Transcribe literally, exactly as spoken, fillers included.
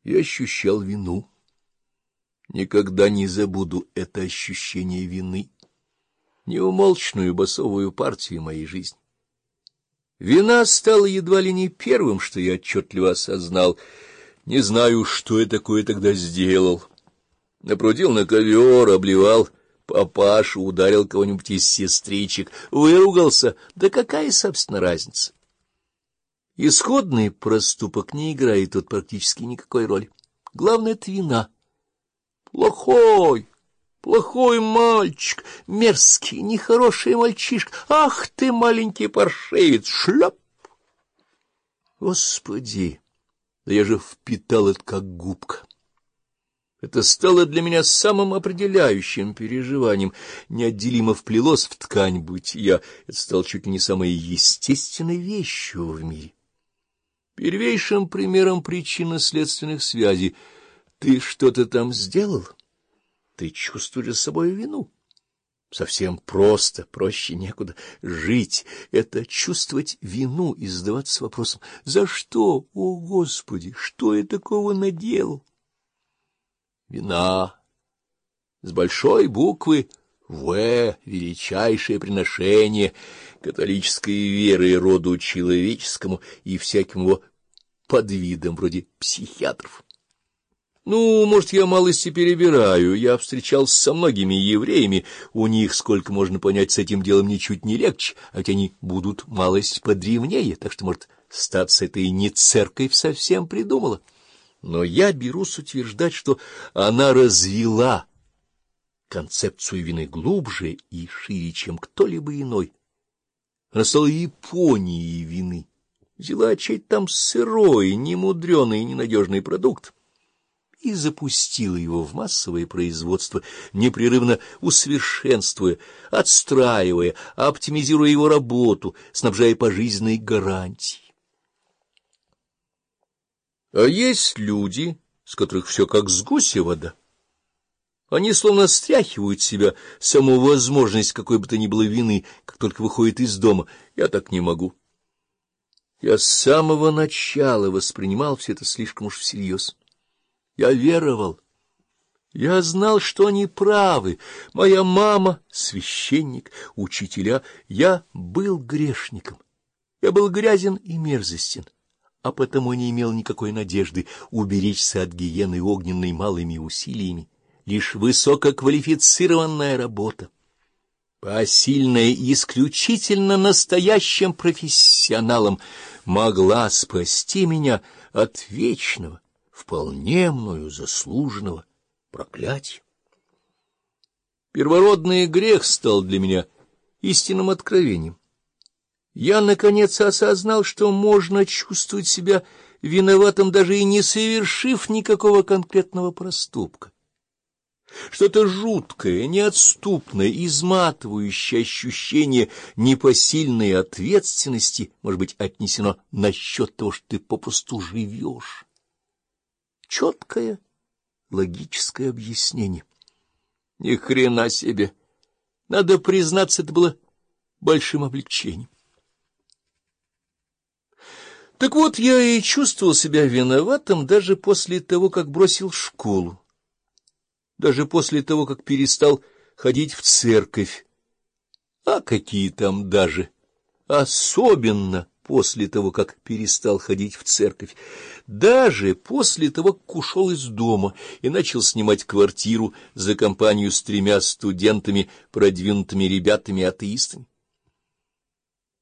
и ощущал вину. Никогда не забуду это ощущение вины, неумолчную басовую партию моей жизни. Вина стала едва ли не первым, что я отчетливо осознал. Не знаю, что я такое тогда сделал. Напрудил на ковер, обливал папашу, ударил кого-нибудь из сестричек, выругался. Да какая, собственно, разница? Исходный проступок не играет тут практически никакой роли. Главное — это вина. Плохой, плохой мальчик, мерзкий, нехороший мальчишка. Ах ты, маленький паршивец, шляп! Господи, да я же впитал это как губка. Это стало для меня самым определяющим переживанием, неотделимо вплелось в ткань бытия. Это стало чуть ли не самой естественной вещью в мире. Первейшим примером причинно-следственных связей. Ты что-то там сделал? Ты чувствуешь за собой вину? Совсем просто, проще некуда. Жить — это чувствовать вину и задаваться вопросом: за что, о Господи, что я такого наделал? Вина с большой буквы «В», величайшее приношение католической веры роду человеческому и всяким его подвидам, вроде психиатров. Ну, может, я малости перебираю, я встречался со многими евреями, у них, сколько можно понять, с этим делом ничуть не легче, а ведь они будут малость подревнее, так что, может, статься это и не церковь совсем придумала. Но я берусь утверждать, что она развела концепцию вины глубже и шире, чем кто-либо иной. Она стала Японией вины, взяла чей-то там сырой, немудреный и ненадежный продукт и запустила его в массовое производство, непрерывно усовершенствуя, отстраивая, оптимизируя его работу, снабжая пожизненной гарантией. А есть люди, с которых все как с гуся вода. Они словно стряхивают с себя саму возможность какой бы то ни было вины, как только выходят из дома. Я так не могу. Я с самого начала воспринимал все это слишком уж всерьез. Я веровал. Я знал, что они правы. Моя мама — священник, учителя. Я был грешником. Я был грязен и мерзостен, а потому не имел никакой надежды уберечься от гиены огненной малыми усилиями. Лишь высококвалифицированная работа, посильная исключительно настоящим профессионалом, могла спасти меня от вечного, вполне мною заслуженного проклятия. Первородный грех стал для меня истинным откровением. Я, наконец, осознал, что можно чувствовать себя виноватым, даже и не совершив никакого конкретного проступка. Что-то жуткое, неотступное, изматывающее ощущение непосильной ответственности может быть отнесено насчет того, что ты попросту живешь. Четкое логическое объяснение. Ни хрена себе! Надо признаться, это было большим облегчением. Так вот, я и чувствовал себя виноватым даже после того, как бросил школу, даже после того, как перестал ходить в церковь. А какие там даже! Особенно после того, как перестал ходить в церковь, даже после того, как ушел из дома и начал снимать квартиру за компанию с тремя студентами, продвинутыми ребятами-атеистами.